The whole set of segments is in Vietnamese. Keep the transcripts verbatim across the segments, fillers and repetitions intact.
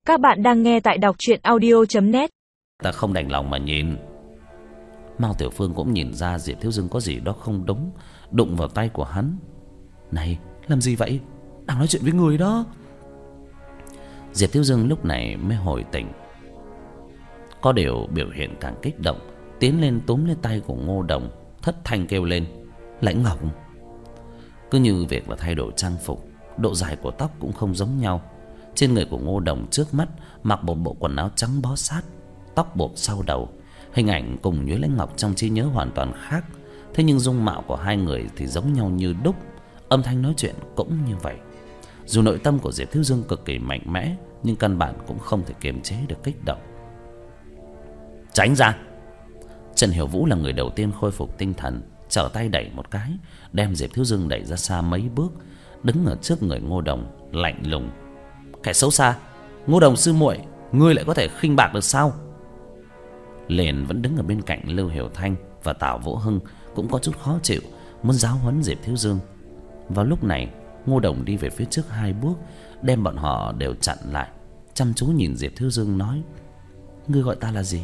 Các bạn đang nghe tại đọc truyện audio chấm net. Ta không đành lòng mà nhìn. Mao Tiểu Phương cũng nhìn ra Diệp Thiếu Dương có gì đó không đúng, đụng vào tay của hắn. Này, làm gì vậy? Đang nói chuyện với người đó. Diệp Thiếu Dương lúc này mới hồi tỉnh. Có điều biểu hiện càng kích động, tiến lên túm lấy tay của Ngô Đồng, thất thanh kêu lên: Lãnh Ngọc! Cứ như việc là thay đổi trang phục, độ dài của tóc cũng không giống nhau. Trên người của Ngô Đồng trước mắt mặc một bộ quần áo trắng bó sát, tóc buộc sau đầu. Hình ảnh cùng Nhuế Lãnh Ngọc trong trí nhớ hoàn toàn khác. Thế nhưng dung mạo của hai người thì giống nhau như đúc, âm thanh nói chuyện cũng như vậy. Dù nội tâm của Diệp Thiếu Dương cực kỳ mạnh mẽ, nhưng căn bản cũng không thể kiềm chế được kích động. Tránh ra! Trần Hiểu Vũ là người đầu tiên khôi phục tinh thần, trở tay đẩy một cái, đem Diệp Thiếu Dương đẩy ra xa mấy bước, đứng ở trước người Ngô Đồng lạnh lùng: Kẻ xấu xa! Ngô Đồng sư muội, ngươi lại có thể khinh bạc được sao? Liền vẫn đứng ở bên cạnh Lưu Hiểu Thanh và Tào Vũ Hưng cũng có chút khó chịu, muốn giáo huấn Diệp Thiếu Dương. Vào lúc này, Ngô Đồng đi về phía trước hai bước, đem bọn họ đều chặn lại, chăm chú nhìn Diệp Thiếu Dương nói: Ngươi gọi ta là gì?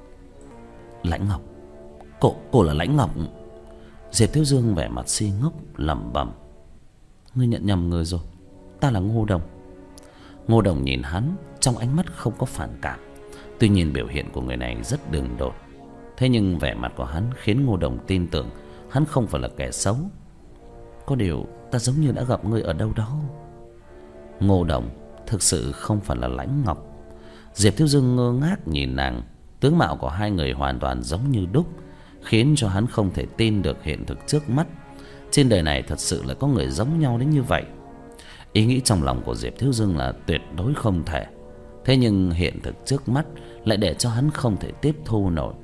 Lãnh Ngọc. Cô, cô là Lãnh Ngọc? Diệp Thiếu Dương vẻ mặt si ngốc lẩm bẩm: Ngươi nhận nhầm người rồi, ta là Ngô Đồng. Ngô Đồng nhìn hắn, trong ánh mắt không có phản cảm. Tuy nhiên biểu hiện của người này rất đường đột, thế nhưng vẻ mặt của hắn khiến Ngô Đồng tin tưởng hắn không phải là kẻ xấu. Có điều ta giống như đã gặp ngươi ở đâu đó. Ngô Đồng thực sự không phải là Lãnh Ngọc. Diệp Thiếu Dương ngơ ngác nhìn nàng. Tướng mạo của hai người hoàn toàn giống như đúc, khiến cho hắn không thể tin được hiện thực trước mắt. Trên đời này thật sự là có người giống nhau đến như vậy. Ý nghĩ trong lòng của Diệp Thiếu Dương là tuyệt đối không thể. Thế nhưng hiện thực trước mắt lại để cho hắn không thể tiếp thu nổi.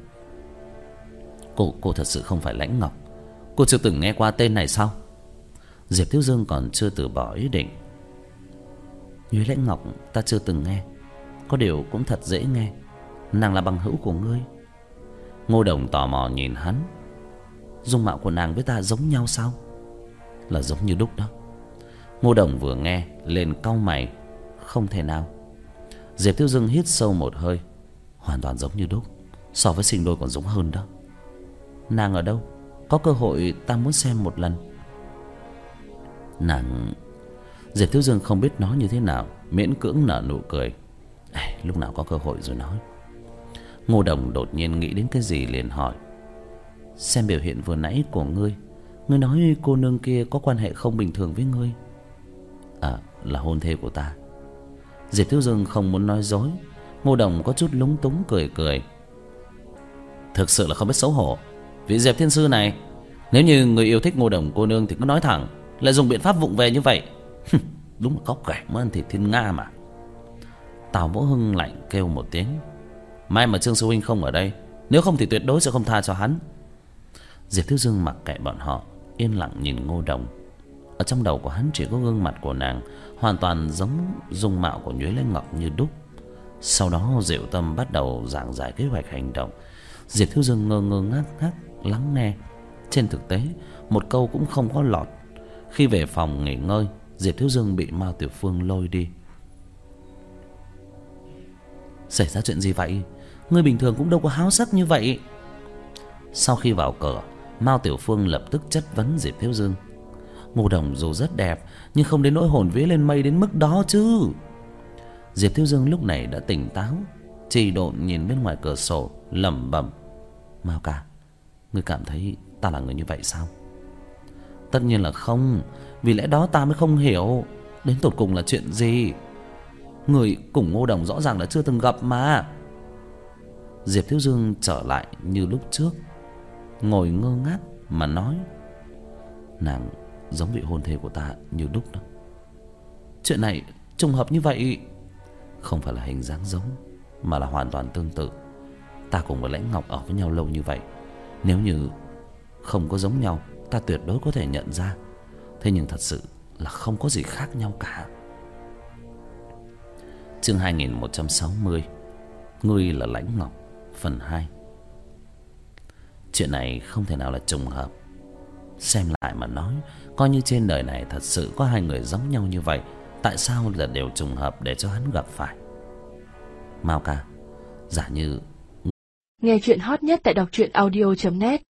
Cô, cô thật sự không phải Lãnh Ngọc? Cô chưa từng nghe qua tên này sao? Diệp Thiếu Dương còn chưa từ bỏ ý định. Nhuế Lãnh Ngọc ta chưa từng nghe, có điều cũng thật dễ nghe. Nàng là bằng hữu của ngươi. Ngô Đồng tò mò nhìn hắn. Dung mạo của nàng với ta giống nhau sao? Là giống như đúc đó. Ngô Đồng vừa nghe lên cau mày: Không thể nào. Diệp Thiếu Dương hít sâu một hơi: Hoàn toàn giống như đúc, so với sinh đôi còn giống hơn đó. Nàng ở đâu? Có cơ hội ta muốn xem một lần. Nàng... Diệp Thiếu Dương không biết nói như thế nào, miễn cưỡng nở nụ cười: Ê, lúc nào có cơ hội rồi nói. Ngô Đồng đột nhiên nghĩ đến cái gì liền hỏi: Xem biểu hiện vừa nãy của ngươi, ngươi nói cô nương kia có quan hệ không bình thường với ngươi? À, là hôn thê của ta. Diệp Thiếu Dương không muốn nói dối. Ngô Đồng có chút lúng túng cười cười: Thực sự là không biết xấu hổ. Vị Diệp Thiên Sư này, nếu như người yêu thích Ngô Đồng cô nương thì cứ nói thẳng, lại dùng biện pháp vụng về như vậy. Đúng là cóc ghẻ muốn ăn thịt thiên nga mà. Tào Vũ Hưng lạnh kêu một tiếng: May mà Trương sư huynh không ở đây, nếu không thì tuyệt đối sẽ không tha cho hắn. Diệp Thiếu Dương mặc kệ bọn họ, yên lặng nhìn Ngô Đồng. Ở trong đầu của hắn chỉ có gương mặt của nàng, hoàn toàn giống dung mạo của Nhuế Lãnh Ngọc như đúc. Sau đó Diệu Tâm bắt đầu giảng giải kế hoạch hành động. Diệp Thiếu Dương ngơ ngơ ngác ngác lắng nghe. Trên thực tế một câu cũng không có lọt. Khi về phòng nghỉ ngơi, Diệp Thiếu Dương bị Mao Tiểu Phương lôi đi. Xảy ra chuyện gì vậy? Ngươi bình thường cũng đâu có háo sắc như vậy. Sau khi vào cửa, Mao Tiểu Phương lập tức chất vấn Diệp Thiếu Dương: Ngô Đồng dù rất đẹp, nhưng không đến nỗi hồn vía lên mây đến mức đó chứ. Diệp Thiếu Dương lúc này đã tỉnh táo, trì độn nhìn bên ngoài cửa sổ lẩm bẩm: Mao ca, ngươi cảm thấy ta là người như vậy sao? Tất nhiên là không. Vì lẽ đó ta mới không hiểu đến tột cùng là chuyện gì. Người cùng Ngô Đồng rõ ràng là chưa từng gặp mà. Diệp Thiếu Dương trở lại như lúc trước, ngồi ngơ ngác mà nói: Nàng giống vị hôn thê của ta như đúc đó. Chuyện này trùng hợp như vậy? Không phải là hình dáng giống, mà là hoàn toàn tương tự. Ta cùng với Lãnh Ngọc ở với nhau lâu như vậy, nếu như không có giống nhau, ta tuyệt đối có thể nhận ra. Thế nhưng thật sự là không có gì khác nhau cả. Chương hai nghìn một trăm sáu mươi: Ngươi là Lãnh Ngọc, phần hai. Chuyện này không thể nào là trùng hợp. Xem lại mà nói, coi như trên đời này thật sự có hai người giống nhau như vậy, tại sao là đều trùng hợp để cho hắn gặp phải? Mao ca, giả như... Nghe chuyện hot nhất tại đọc truyện audio chấm net.